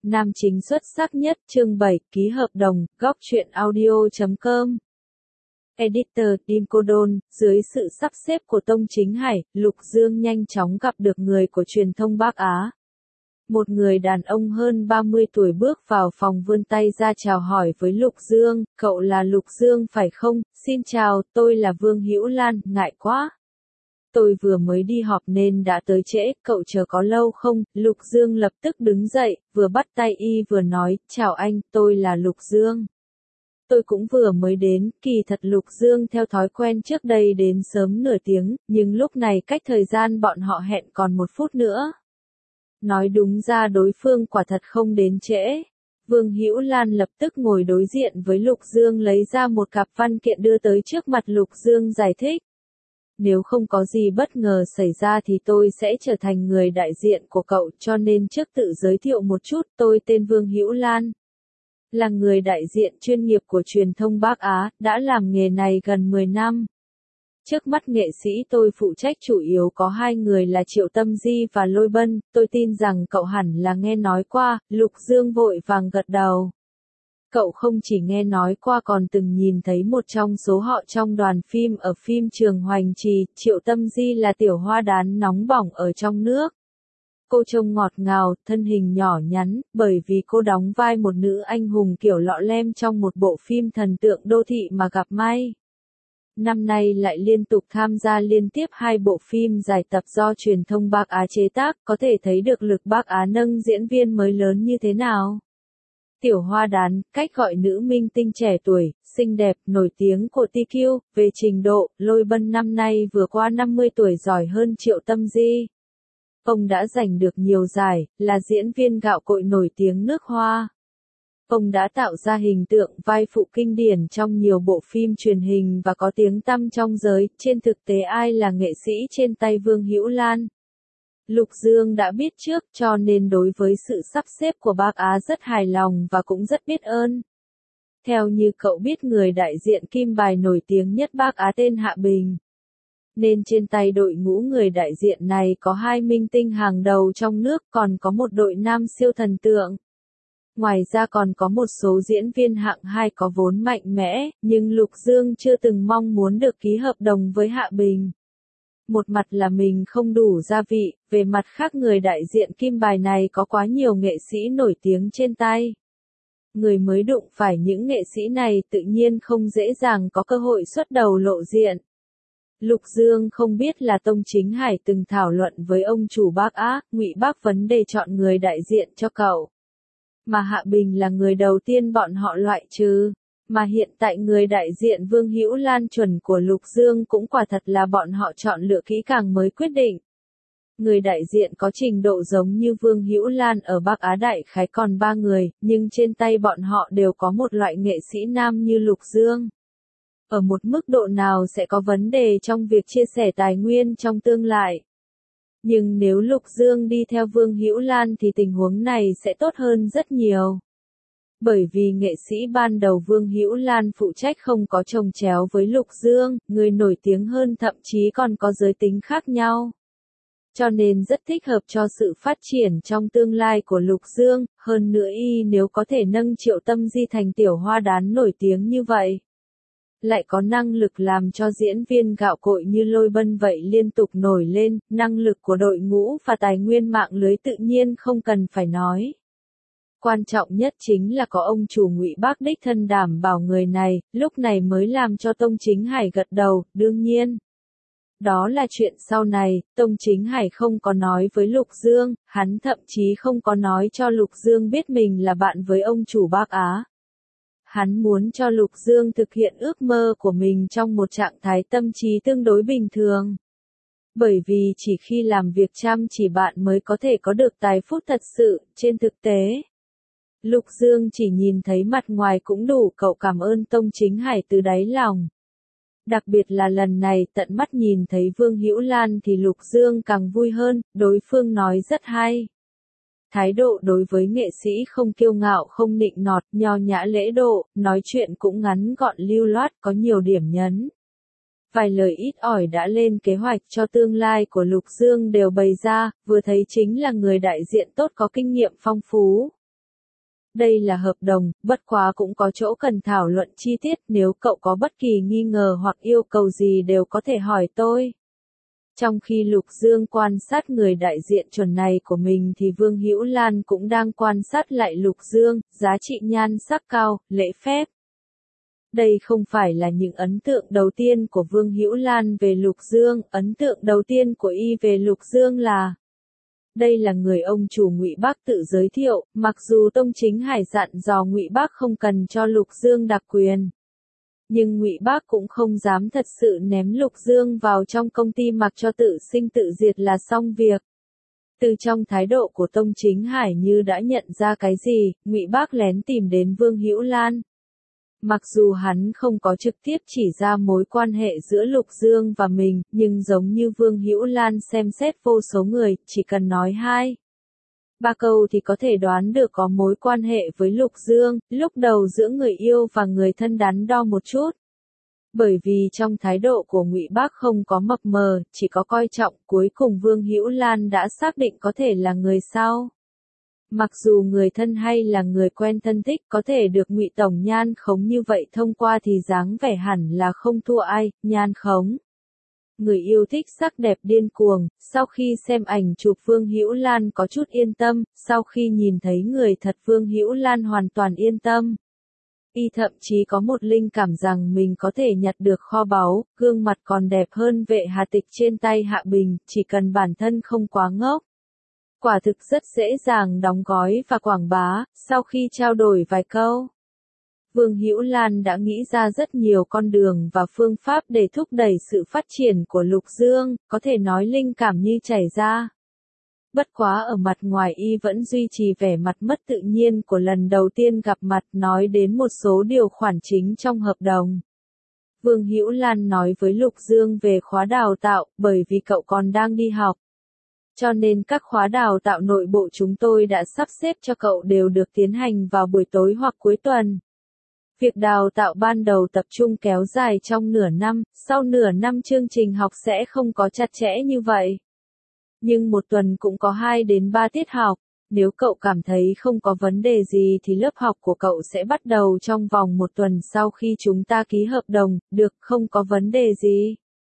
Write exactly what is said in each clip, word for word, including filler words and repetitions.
Nam chính xuất sắc nhất, chương bảy, ký hợp đồng, góc truyện audio chấm com. Editor, Tim Cô Đôn, dưới sự sắp xếp của Tông Chính Hải, Lục Dương nhanh chóng gặp được người của truyền thông Bắc Á. Một người đàn ông hơn ba mươi tuổi bước vào phòng vươn tay ra chào hỏi với Lục Dương, cậu là Lục Dương phải không? Xin chào, tôi là Vương Hữu Lan, ngại quá. Tôi vừa mới đi họp nên đã tới trễ, cậu chờ có lâu không? Lục Dương lập tức đứng dậy, vừa bắt tay y vừa nói, chào anh, tôi là Lục Dương. Tôi cũng vừa mới đến, kỳ thật Lục Dương theo thói quen trước đây đến sớm nửa tiếng, nhưng lúc này cách thời gian bọn họ hẹn còn một phút nữa. Nói đúng ra đối phương quả thật không đến trễ. Vương Hữu Lan lập tức ngồi đối diện với Lục Dương lấy ra một cặp văn kiện đưa tới trước mặt Lục Dương giải thích. Nếu không có gì bất ngờ xảy ra thì tôi sẽ trở thành người đại diện của cậu, cho nên trước tự giới thiệu một chút, tôi tên Vương Hữu Lan. Là người đại diện chuyên nghiệp của truyền thông Bắc Á, đã làm nghề này gần mười năm. Trước mắt nghệ sĩ tôi phụ trách chủ yếu có hai người là Triệu Tâm Di và Lôi Bân, tôi tin rằng cậu hẳn là nghe nói qua. Lục Dương vội vàng gật đầu. Cậu không chỉ nghe nói qua còn từng nhìn thấy một trong số họ trong đoàn phim ở phim Trường Hoành Trì. Triệu Tâm Di là tiểu hoa đán nóng bỏng ở trong nước. Cô trông ngọt ngào, thân hình nhỏ nhắn, bởi vì cô đóng vai một nữ anh hùng kiểu lọ lem trong một bộ phim thần tượng đô thị mà gặp may. Năm nay lại liên tục tham gia liên tiếp hai bộ phim dài tập do truyền thông Bắc Á chế tác, có thể thấy được lực Bắc Á nâng diễn viên mới lớn như thế nào. Tiểu hoa đán, cách gọi nữ minh tinh trẻ tuổi, xinh đẹp, nổi tiếng của tê quy, về trình độ, Lôi Bân năm nay vừa qua năm mươi tuổi giỏi hơn Triệu Tâm Di. Ông đã giành được nhiều giải, là diễn viên gạo cội nổi tiếng nước Hoa. Ông đã tạo ra hình tượng vai phụ kinh điển trong nhiều bộ phim truyền hình và có tiếng tăm trong giới. Trên thực tế ai là nghệ sĩ trên tay Vương Hữu Lan? Lục Dương đã biết trước, cho nên đối với sự sắp xếp của Bắc Á rất hài lòng và cũng rất biết ơn. Theo như cậu biết, người đại diện kim bài nổi tiếng nhất Bắc Á tên Hạ Bình. Nên trên tay đội ngũ người đại diện này có hai minh tinh hàng đầu trong nước, còn có một đội nam siêu thần tượng. Ngoài ra còn có một số diễn viên hạng hai có vốn mạnh mẽ, nhưng Lục Dương chưa từng mong muốn được ký hợp đồng với Hạ Bình. Một mặt là mình không đủ gia vị, về mặt khác người đại diện kim bài này có quá nhiều nghệ sĩ nổi tiếng trên tay. Người mới đụng phải những nghệ sĩ này tự nhiên không dễ dàng có cơ hội xuất đầu lộ diện. Lục Dương không biết là Tông Chính Hải từng thảo luận với ông chủ Bắc Á, Ngụy Bác vấn đề chọn người đại diện cho cậu. Mà Hạ Bình là người đầu tiên bọn họ loại trừ. Mà hiện tại người đại diện Vương Hữu Lan chuẩn của Lục Dương cũng quả thật là bọn họ chọn lựa kỹ càng mới quyết định. Người đại diện có trình độ giống như Vương Hữu Lan ở Bắc Á đại khái còn ba người, nhưng trên tay bọn họ đều có một loại nghệ sĩ nam như Lục Dương. Ở một mức độ nào sẽ có vấn đề trong việc chia sẻ tài nguyên trong tương lai. Nhưng nếu Lục Dương đi theo Vương Hữu Lan thì tình huống này sẽ tốt hơn rất nhiều. Bởi vì nghệ sĩ ban đầu Vương Hữu Lan phụ trách không có chồng chéo với Lục Dương, người nổi tiếng hơn thậm chí còn có giới tính khác nhau. Cho nên rất thích hợp cho sự phát triển trong tương lai của Lục Dương, hơn nữa y nếu có thể nâng Triệu Tâm Di thành tiểu hoa đán nổi tiếng như vậy. Lại có năng lực làm cho diễn viên gạo cội như Lôi Bân vậy liên tục nổi lên, năng lực của đội ngũ và tài nguyên mạng lưới tự nhiên không cần phải nói. Quan trọng nhất chính là có ông chủ Ngụy Bác đích thân đảm bảo người này, lúc này mới làm cho Tông Chính Hải gật đầu, đương nhiên. Đó là chuyện sau này, Tông Chính Hải không có nói với Lục Dương, hắn thậm chí không có nói cho Lục Dương biết mình là bạn với ông chủ Bắc Á. Hắn muốn cho Lục Dương thực hiện ước mơ của mình trong một trạng thái tâm trí tương đối bình thường. Bởi vì chỉ khi làm việc chăm chỉ bạn mới có thể có được tài phúc thật sự, trên thực tế. Lục Dương chỉ nhìn thấy mặt ngoài cũng đủ, cậu cảm ơn Tông Chính Hải từ đáy lòng. Đặc biệt là lần này tận mắt nhìn thấy Vương Hữu Lan thì Lục Dương càng vui hơn, đối phương nói rất hay. Thái độ đối với nghệ sĩ không kiêu ngạo không nịnh nọt, nho nhã lễ độ, nói chuyện cũng ngắn gọn lưu loát, có nhiều điểm nhấn. Vài lời ít ỏi đã lên kế hoạch cho tương lai của Lục Dương đều bày ra, vừa thấy chính là người đại diện tốt có kinh nghiệm phong phú. Đây là hợp đồng, bất quá cũng có chỗ cần thảo luận chi tiết, nếu cậu có bất kỳ nghi ngờ hoặc yêu cầu gì đều có thể hỏi tôi. Trong khi Lục Dương quan sát người đại diện chuẩn này của mình thì Vương Hữu Lan cũng đang quan sát lại Lục Dương, giá trị nhan sắc cao, lễ phép. Đây không phải là những ấn tượng đầu tiên của Vương Hữu Lan về Lục Dương, ấn tượng đầu tiên của y về Lục Dương là đây là người ông chủ Ngụy Bác tự giới thiệu, mặc dù Tông Chính Hải dặn dò Ngụy Bác không cần cho Lục Dương đặc quyền. Nhưng Ngụy Bác cũng không dám thật sự ném Lục Dương vào trong công ty mặc cho tự sinh tự diệt là xong việc. Từ trong thái độ của Tông Chính Hải như đã nhận ra cái gì, Ngụy Bác lén tìm đến Vương Hữu Lan. Mặc dù hắn không có trực tiếp chỉ ra mối quan hệ giữa Lục Dương và mình, nhưng giống như Vương Hữu Lan xem xét vô số người, chỉ cần nói hai ba câu thì có thể đoán được có mối quan hệ với Lục Dương, lúc đầu giữa người yêu và người thân đắn đo một chút. Bởi vì trong thái độ của Ngụy Bác không có mập mờ, chỉ có coi trọng, cuối cùng Vương Hữu Lan đã xác định có thể là người sau. Mặc dù người thân hay là người quen thân thích có thể được Ngụy tổng nhan khống như vậy thông qua thì dáng vẻ hẳn là không thua ai, nhan khống. Người yêu thích sắc đẹp điên cuồng, sau khi xem ảnh chụp Vương Hữu Lan có chút yên tâm, sau khi nhìn thấy người thật Vương Hữu Lan hoàn toàn yên tâm. Y thậm chí có một linh cảm rằng mình có thể nhặt được kho báu, gương mặt còn đẹp hơn Vệ Hà Tịch trên tay Hạ Bình, chỉ cần bản thân không quá ngốc. Quả thực rất dễ dàng đóng gói và quảng bá, sau khi trao đổi vài câu. Vương Hữu Lan đã nghĩ ra rất nhiều con đường và phương pháp để thúc đẩy sự phát triển của Lục Dương, có thể nói linh cảm như chảy ra. Bất quá ở mặt ngoài y vẫn duy trì vẻ mặt mất tự nhiên của lần đầu tiên gặp mặt, nói đến một số điều khoản chính trong hợp đồng. Vương Hữu Lan nói với Lục Dương về khóa đào tạo, bởi vì cậu còn đang đi học. Cho nên các khóa đào tạo nội bộ chúng tôi đã sắp xếp cho cậu đều được tiến hành vào buổi tối hoặc cuối tuần. Việc đào tạo ban đầu tập trung kéo dài trong nửa năm, sau nửa năm chương trình học sẽ không có chặt chẽ như vậy. Nhưng một tuần cũng có hai đến ba tiết học, nếu cậu cảm thấy không có vấn đề gì thì lớp học của cậu sẽ bắt đầu trong vòng một tuần sau khi chúng ta ký hợp đồng, được không có vấn đề gì.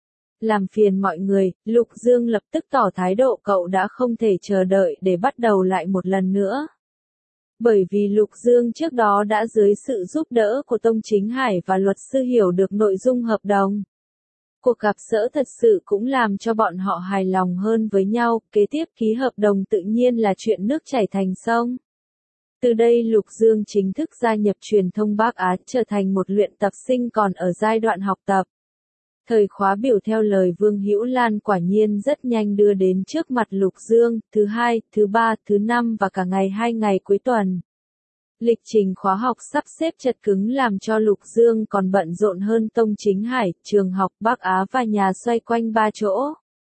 Làm phiền mọi người, Lục Dương lập tức tỏ thái độ cậu đã không thể chờ đợi để bắt đầu lại một lần nữa. Bởi vì Lục Dương trước đó đã dưới sự giúp đỡ của Tông Chính Hải và luật sư hiểu được nội dung hợp đồng. Cuộc gặp gỡ thật sự cũng làm cho bọn họ hài lòng hơn với nhau, kế tiếp ký hợp đồng tự nhiên là chuyện nước chảy thành sông. Từ đây Lục Dương chính thức gia nhập truyền thông Bắc Á, trở thành một luyện tập sinh còn ở giai đoạn học tập. Thời khóa biểu theo lời Vương Hữu Lan quả nhiên rất nhanh đưa đến trước mặt Lục Dương, thứ hai, thứ ba, thứ năm và cả ngày hai ngày cuối tuần. Lịch trình khóa học sắp xếp chật cứng làm cho Lục Dương còn bận rộn hơn Tông Chính Hải, trường học Bắc Á và nhà xoay quanh ba chỗ.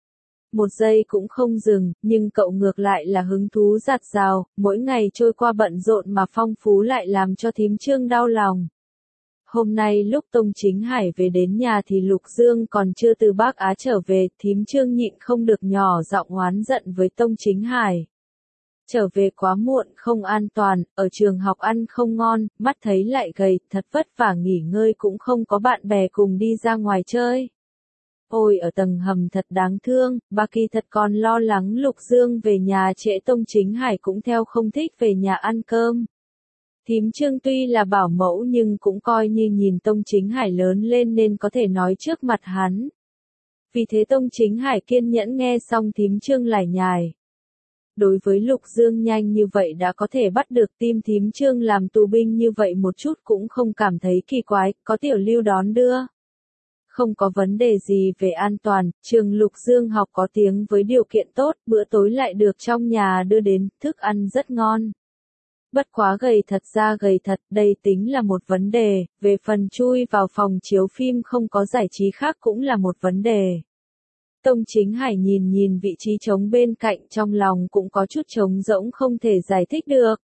Một giây cũng không dừng, nhưng cậu ngược lại là hứng thú dạt dào, mỗi ngày trôi qua bận rộn mà phong phú lại làm cho thím Trương đau lòng. Hôm nay lúc Tông Chính Hải về đến nhà thì Lục Dương còn chưa từ Bắc Á trở về, thím Trương nhịn không được nhỏ giọng oán giận với Tông Chính Hải. Trở về quá muộn, không an toàn, ở trường học ăn không ngon, mắt thấy lại gầy, thật vất vả nghỉ ngơi cũng không có bạn bè cùng đi ra ngoài chơi. Ôi ở tầng hầm thật đáng thương, bà kỳ thật còn lo lắng Lục Dương về nhà trễ. Tông Chính Hải cũng theo không thích về nhà ăn cơm. Thím Trương tuy là bảo mẫu nhưng cũng coi như nhìn Tông Chính Hải lớn lên nên có thể nói trước mặt hắn. Vì thế Tông Chính Hải kiên nhẫn nghe xong thím Trương lải nhải. Đối với Lục Dương nhanh như vậy đã có thể bắt được tim thím Trương làm tù binh như vậy một chút cũng không cảm thấy kỳ quái, có Tiểu Lưu đón đưa. Không có vấn đề gì về an toàn, trường Lục Dương học có tiếng với điều kiện tốt, bữa tối lại được trong nhà đưa đến, thức ăn rất ngon. Bất quá gầy thật ra gầy thật, đây tính là một vấn đề, về phần chui vào phòng chiếu phim không có giải trí khác cũng là một vấn đề. Tông Chính Hải nhìn nhìn vị trí trống bên cạnh trong lòng cũng có chút trống rỗng không thể giải thích được.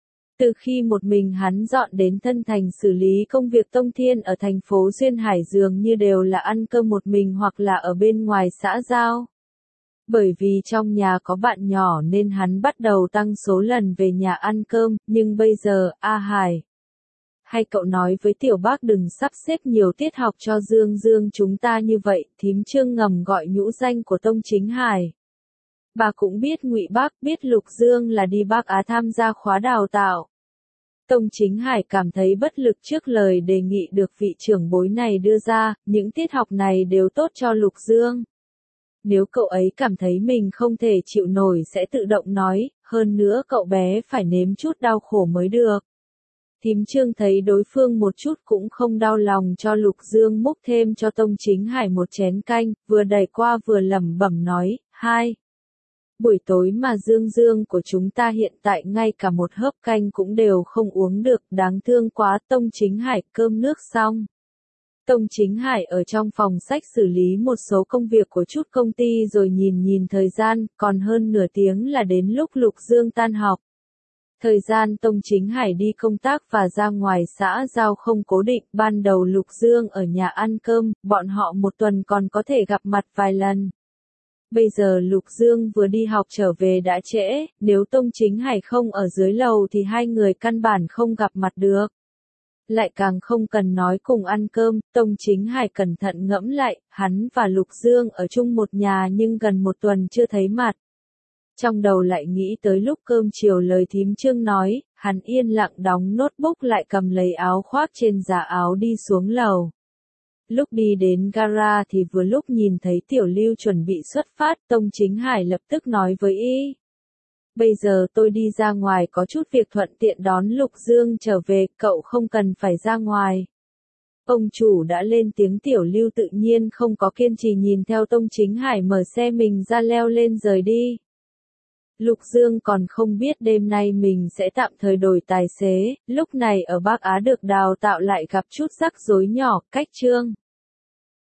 Từ khi một mình hắn dọn đến Thân Thành xử lý công việc Tông Thiên ở thành phố Duyên Hải dường như đều là ăn cơm một mình hoặc là ở bên ngoài xã giao. Bởi vì trong nhà có bạn nhỏ nên hắn bắt đầu tăng số lần về nhà ăn cơm, nhưng bây giờ, A Hải. Hay cậu nói với tiểu bác đừng sắp xếp nhiều tiết học cho Dương Dương chúng ta như vậy, thím Trương ngầm gọi nhũ danh của Tông Chính Hải. Bà cũng biết Ngụy Bác, biết Lục Dương là đi Bắc Á tham gia khóa đào tạo. Tông Chính Hải cảm thấy bất lực trước lời đề nghị được vị trưởng bối này đưa ra, những tiết học này đều tốt cho Lục Dương. Nếu cậu ấy cảm thấy mình không thể chịu nổi sẽ tự động nói, hơn nữa cậu bé phải nếm chút đau khổ mới được. Thím Trương thấy đối phương một chút cũng không đau lòng cho Lục Dương múc thêm cho Tông Chính Hải một chén canh, vừa đẩy qua vừa lẩm bẩm nói, hai. Buổi tối mà Dương Dương của chúng ta hiện tại ngay cả một hớp canh cũng đều không uống được, đáng thương quá. Tông Chính Hải cơm nước xong. Tông Chính Hải ở trong phòng sách xử lý một số công việc của chút công ty rồi nhìn nhìn thời gian, còn hơn nửa tiếng là đến lúc Lục Dương tan học. Thời gian Tông Chính Hải đi công tác và ra ngoài xã giao không cố định, ban đầu Lục Dương ở nhà ăn cơm, bọn họ một tuần còn có thể gặp mặt vài lần. Bây giờ Lục Dương vừa đi học trở về đã trễ, nếu Tông Chính Hải không ở dưới lầu thì hai người căn bản không gặp mặt được. Lại càng không cần nói cùng ăn cơm, Tông Chính Hải cẩn thận ngẫm lại, hắn và Lục Dương ở chung một nhà nhưng gần một tuần chưa thấy mặt. Trong đầu lại nghĩ tới lúc cơm chiều lời thím Trương nói, hắn yên lặng đóng notebook lại cầm lấy áo khoác trên giá áo đi xuống lầu. Lúc đi đến gara thì vừa lúc nhìn thấy Tiểu Lưu chuẩn bị xuất phát, Tông Chính Hải lập tức nói với y. Bây giờ tôi đi ra ngoài có chút việc thuận tiện đón Lục Dương trở về, cậu không cần phải ra ngoài. Ông chủ đã lên tiếng. Tiểu Lưu tự nhiên không có kiên trì nhìn theo Tông Chính Hải mở xe mình ra leo lên rời đi. Lục Dương còn không biết đêm nay mình sẽ tạm thời đổi tài xế, lúc này ở Bắc Á được đào tạo lại gặp chút rắc rối nhỏ, cách Trương.